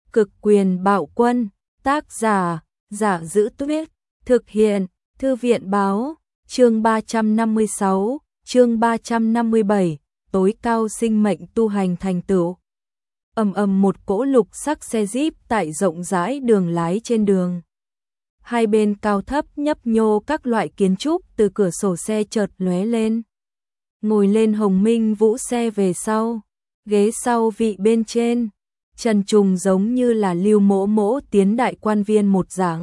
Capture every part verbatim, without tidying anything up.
Cực quyền bạo quân, tác giả, Giả Giữ Tuyết, thực hiện, Thư viện báo, chương ba trăm năm mươi sáu, chương ba trăm năm mươi bảy, tối cao sinh mệnh tu hành thành tựu. Ầm ầm một cỗ lục sắc xe Jeep tại rộng rãi đường lái trên đường. Hai bên cao thấp nhấp nhô các loại kiến trúc từ cửa sổ xe chợt lóe lên. Ngồi lên Hồng Minh Vũ xe về sau, ghế sau vị bên trên, Trần Trùng giống như là Lưu Mỗ Mỗ tiến đại quan viên một dạng.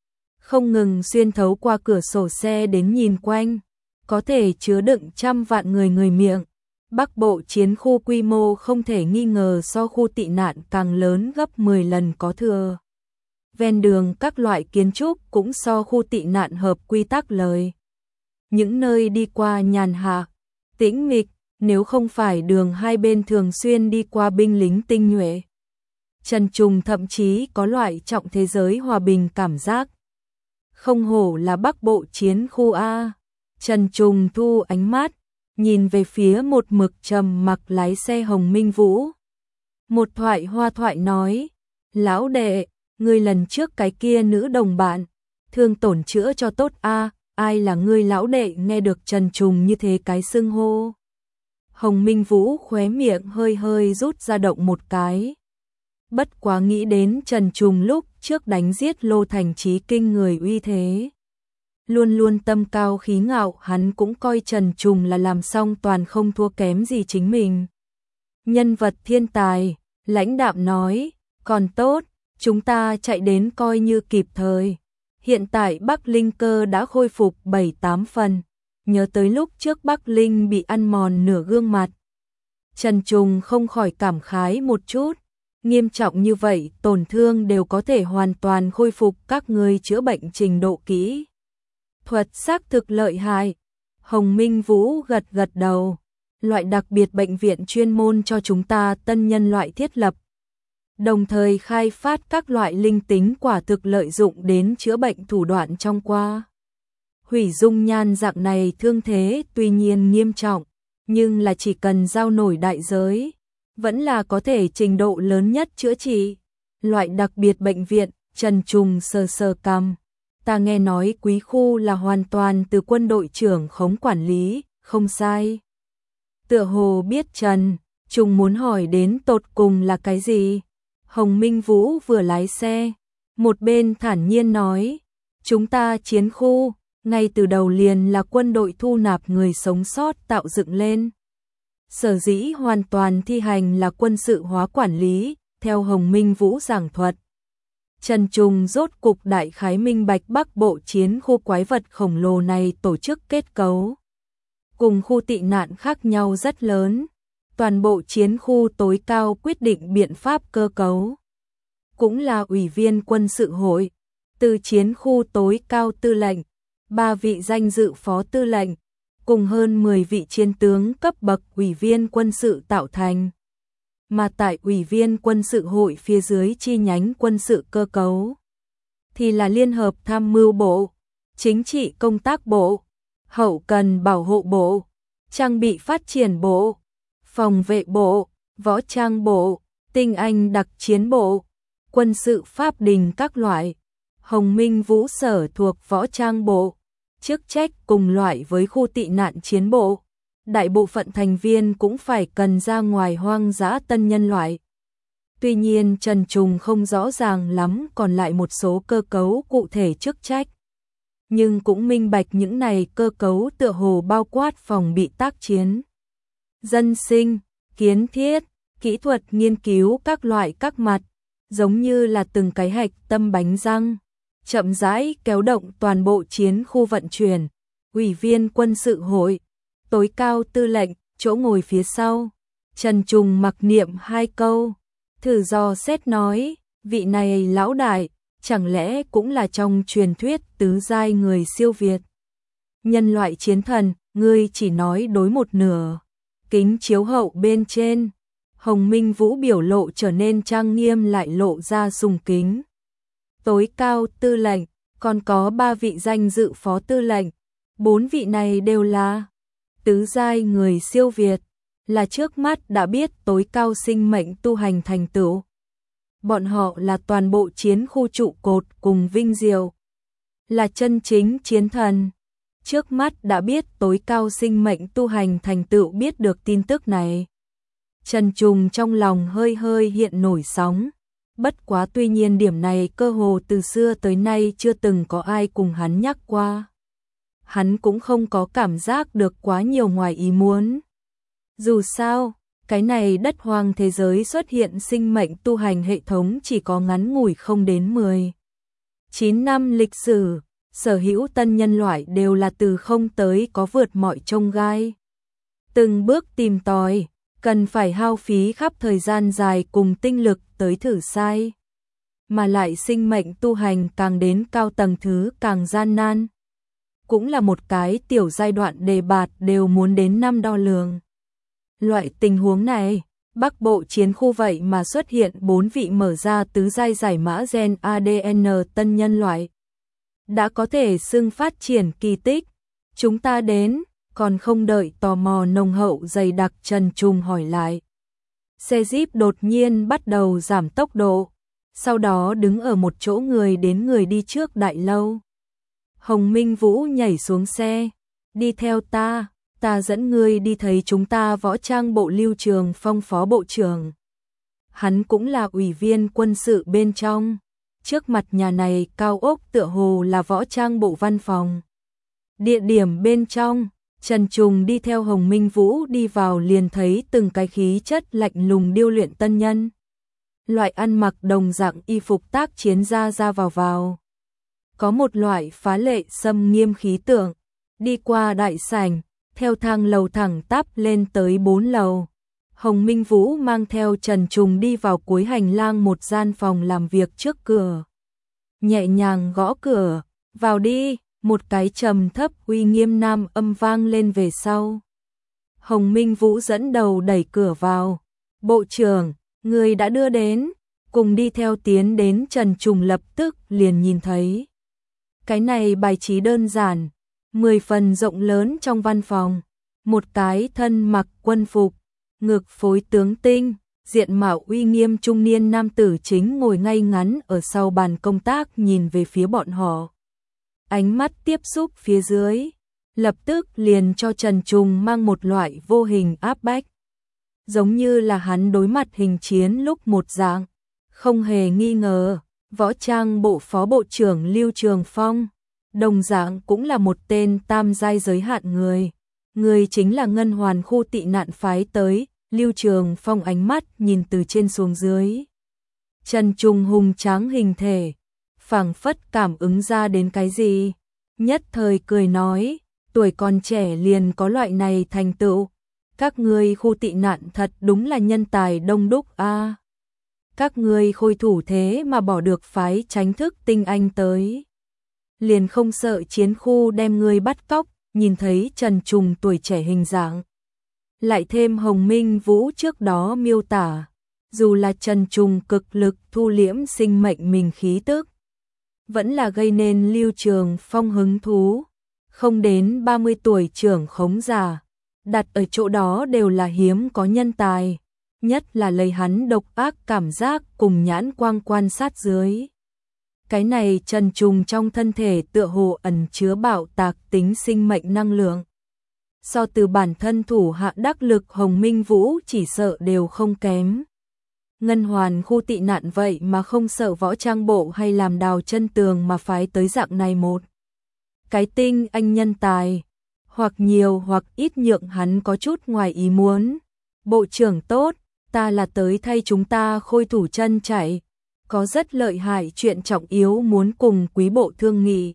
Không ngừng xuyên thấu qua cửa sổ xe đến nhìn quanh, có thể chứa đựng trăm vạn người người miệng. Bắc Bộ chiến khu quy mô không thể nghi ngờ so khu tị nạn càng lớn gấp mười lần có thừa. Ven đường các loại kiến trúc cũng so khu tị nạn hợp quy tắc lời. Những nơi đi qua nhàn hạ, tĩnh mịch, nếu không phải đường hai bên thường xuyên đi qua binh lính tinh nhuệ. Trần Trùng thậm chí có loại trọng thế giới hòa bình cảm giác. Không hổ là Bắc Bộ chiến khu A. Trần Trùng thu ánh mắt, nhìn về phía một mực trầm mặc lái xe Hồng Minh Vũ. Một thoại hoa thoại nói, lão đệ, ngươi lần trước cái kia nữ đồng bạn, thương tổn chữa cho tốt A, ai là ngươi lão đệ? Nghe được Trần Trùng như thế cái xưng hô. Hồng Minh Vũ khóe miệng hơi hơi rút ra động một cái. Bất quá nghĩ đến Trần Trùng lúc trước đánh giết Lô Thành Chí kinh người uy thế. Luôn luôn tâm cao khí ngạo, hắn cũng coi Trần Trùng là làm xong toàn không thua kém gì chính mình. Nhân vật thiên tài, lãnh đạm nói, còn tốt, chúng ta chạy đến coi như kịp thời. Hiện tại Bắc Linh cơ đã khôi phục bảy tám phần, nhớ tới lúc trước Bắc Linh bị ăn mòn nửa gương mặt. Trần Trùng không khỏi cảm khái một chút, nghiêm trọng như vậy tổn thương đều có thể hoàn toàn khôi phục, các người chữa bệnh trình độ kỹ thuật xác thực lợi hại. Hồng Minh Vũ gật gật đầu, loại đặc biệt bệnh viện chuyên môn cho chúng ta tân nhân loại thiết lập, đồng thời khai phát các loại linh tính quả thực lợi dụng đến chữa bệnh thủ đoạn trong qua. Hủy dung nhan dạng này thương thế tuy nhiên nghiêm trọng, nhưng là chỉ cần giao nổi đại giới, vẫn là có thể trình độ lớn nhất chữa trị. Loại đặc biệt bệnh viện, Trần Trùng sờ sờ cằm. Ta nghe nói quý khu là hoàn toàn từ quân đội trưởng khống quản lý, không sai. Tựa hồ biết Trần Trùng muốn hỏi đến tột cùng là cái gì. Hồng Minh Vũ vừa lái xe, một bên thản nhiên nói, chúng ta chiến khu, ngay từ đầu liền là quân đội thu nạp người sống sót tạo dựng lên. Sở dĩ hoàn toàn thi hành là quân sự hóa quản lý, theo Hồng Minh Vũ giảng thuật. Trần Trùng rốt cục đại khái minh bạch Bắc Bộ chiến khu quái vật khổng lồ này tổ chức kết cấu. Cùng khu tị nạn khác nhau rất lớn, toàn bộ chiến khu tối cao quyết định biện pháp cơ cấu. Cũng là ủy viên quân sự hội, từ chiến khu tối cao tư lệnh, ba vị danh dự phó tư lệnh, cùng hơn mười vị chiến tướng cấp bậc ủy viên quân sự tạo thành. Mà tại ủy viên quân sự hội phía dưới chi nhánh quân sự cơ cấu, thì là Liên hợp tham mưu bộ, chính trị công tác bộ, hậu cần bảo hộ bộ, trang bị phát triển bộ, phòng vệ bộ, võ trang bộ, tinh anh đặc chiến bộ, quân sự pháp đình các loại. Hồng Minh Vũ sở thuộc võ trang bộ, chức trách cùng loại với khu tị nạn chiến bộ. Đại bộ phận thành viên cũng phải cần ra ngoài hoang dã tân nhân loại. Tuy nhiên Trần Trùng không rõ ràng lắm còn lại một số cơ cấu cụ thể chức trách. Nhưng cũng minh bạch những này cơ cấu tựa hồ bao quát phòng bị tác chiến, dân sinh, kiến thiết, kỹ thuật nghiên cứu các loại các mặt, giống như là từng cái hạch tâm bánh răng, chậm rãi kéo động toàn bộ chiến khu vận chuyển. Ủy viên quân sự hội, tối cao tư lệnh, chỗ ngồi phía sau. Trần Trùng mặc niệm hai câu, thử dò xét nói, vị này lão đại, chẳng lẽ cũng là trong truyền thuyết tứ giai người siêu việt. Nhân loại chiến thần, ngươi chỉ nói đối một nửa. Kính chiếu hậu bên trên, Hồng Minh Vũ biểu lộ trở nên trang nghiêm lại lộ ra sùng kính. Tối cao tư lệnh, còn có ba vị danh dự phó tư lệnh, bốn vị này đều là tứ giai người siêu việt, là trước mắt đã biết tối cao sinh mệnh tu hành thành tựu. bọn họ là toàn bộ chiến khu trụ cột cùng vinh diệu, là chân chính chiến thần. Trước mắt đã biết tối cao sinh mệnh tu hành thành tựu biết được tin tức này. Trần Trùng trong lòng hơi hơi hiện nổi sóng, bất quá tuy nhiên điểm này cơ hồ từ xưa tới nay chưa từng có ai cùng hắn nhắc qua. Hắn cũng không có cảm giác được quá nhiều ngoài ý muốn. Dù sao, cái này đất hoang thế giới xuất hiện sinh mệnh tu hành hệ thống chỉ có ngắn ngủi không đến mười chín năm lịch sử, sở hữu tân nhân loại đều là từ không tới có vượt mọi chông gai. Từng bước tìm tòi, cần phải hao phí khắp thời gian dài cùng tinh lực tới thử sai. Mà lại sinh mệnh tu hành càng đến cao tầng thứ càng gian nan. Cũng là một cái tiểu giai đoạn đề bạt đều muốn đến năm đo lường. Loại tình huống này, Bắc Bộ chiến khu vậy mà xuất hiện bốn vị mở ra tứ giai giải mã gen a đê en tân nhân loại. Đã có thể xưng phát triển kỳ tích. Chúng ta đến, còn không đợi tò mò nồng hậu dày đặc Trần Trùng hỏi lại. Xe Jeep đột nhiên bắt đầu giảm tốc độ, sau đó đứng ở một chỗ người đến người đi trước đại lâu. Hồng Minh Vũ nhảy xuống xe, đi theo ta, ta dẫn ngươi đi thấy chúng ta Võ Trang Bộ Lưu Trường Phong phó bộ trưởng. Hắn cũng là ủy viên quân sự bên trong. Trước mặt nhà này cao ốc tựa hồ là Võ Trang Bộ văn phòng. Địa điểm bên trong, Trần Trùng đi theo Hồng Minh Vũ đi vào liền thấy từng cái khí chất lạnh lùng điêu luyện tân nhân. Loại ăn mặc đồng dạng y phục tác chiến ra ra vào vào. Có một loại phá lệ xâm nghiêm khí tượng. Đi qua đại sảnh, theo thang lầu thẳng tắp lên tới bốn lầu. Hồng Minh Vũ mang theo Trần Trùng đi vào cuối hành lang một gian phòng làm việc trước cửa. Nhẹ nhàng gõ cửa, vào đi, một cái trầm thấp uy nghiêm nam âm vang lên về sau. Hồng Minh Vũ dẫn đầu đẩy cửa vào. Bộ trưởng, người đã đưa đến, cùng đi theo tiến đến Trần Trùng lập tức liền nhìn thấy. Cái này bài trí đơn giản, mười phần rộng lớn trong văn phòng. Một cái thân mặc quân phục, ngực phối tướng tinh, diện mạo uy nghiêm trung niên nam tử chính ngồi ngay ngắn ở sau bàn công tác nhìn về phía bọn họ. Ánh mắt tiếp xúc phía dưới, lập tức liền cho Trần Trùng mang một loại vô hình áp bách. Giống như là hắn đối mặt hình chiến lúc một dạng, không hề nghi ngờ, Võ Trang Bộ Phó Bộ trưởng Lưu Trường Phong, đồng dạng cũng là một tên tam giai giới hạn người. Người chính là Ngân Hoàn khu tị nạn phái tới. Lưu Trường Phong ánh mắt nhìn từ trên xuống dưới. Trần Trùng hùng tráng hình thể, phảng phất cảm ứng ra đến cái gì, nhất thời cười nói, tuổi còn trẻ liền có loại này thành tựu, các ngươi khu tị nạn thật đúng là nhân tài đông đúc a. À. Các ngươi khôi thủ thế mà bỏ được phái tránh thức tinh anh tới, liền không sợ chiến khu đem ngươi bắt cóc. Nhìn thấy Trần Trùng tuổi trẻ hình dạng, lại thêm Hồng Minh Vũ trước đó miêu tả, dù là Trần Trùng cực lực thu liễm sinh mệnh mình khí tức, vẫn là gây nên Lưu Trường Phong hứng thú. Không đến ba mươi tuổi trưởng khống giả, đặt ở chỗ đó đều là hiếm có nhân tài, nhất là lấy hắn độc ác cảm giác cùng nhãn quang quan sát dưới. Cái này Trần Trùng trong thân thể tựa hồ ẩn chứa bạo tạc tính sinh mệnh năng lượng. So từ bản thân thủ hạ đắc lực Hồng Minh Vũ chỉ sợ đều không kém. Ngân Hoàn khu tị nạn vậy mà không sợ Võ Trang Bộ hay làm đào chân tường mà phái tới dạng này một. Cái tinh anh nhân tài, hoặc nhiều hoặc ít nhượng hắn có chút ngoài ý muốn. Bộ trưởng tốt, ta là tới thay chúng ta khôi thủ chân chạy. Có rất lợi hại chuyện trọng yếu muốn cùng quý bộ thương nghị.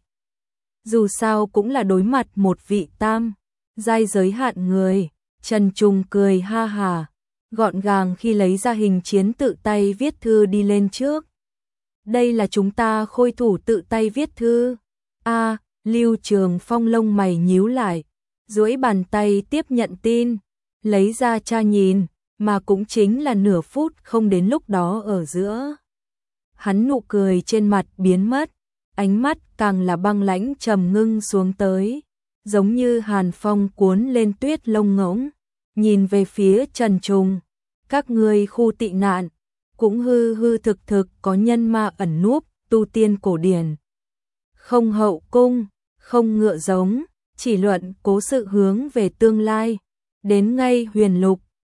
Dù sao cũng là đối mặt một vị tam giai giới hạn người. Trần Trùng cười ha hà, gọn gàng khi lấy ra hình chiến tự tay viết thư đi lên trước. Đây là chúng ta khôi thủ tự tay viết thư. A, à, Lưu Trường Phong lông mày nhíu lại, duỗi bàn tay tiếp nhận tin, lấy ra tra nhìn, mà cũng chính là nửa phút không đến lúc đó ở giữa. Hắn nụ cười trên mặt biến mất, ánh mắt càng là băng lãnh trầm ngưng xuống tới, giống như hàn phong cuốn lên tuyết lông ngỗng, nhìn về phía Trần Trùng, các ngươi khu tị nạn, cũng hư hư thực thực có nhân ma ẩn núp, tu tiên cổ điển. Không hậu cung, không ngựa giống, chỉ luận cố sự hướng về tương lai. Đến ngay huyền lục,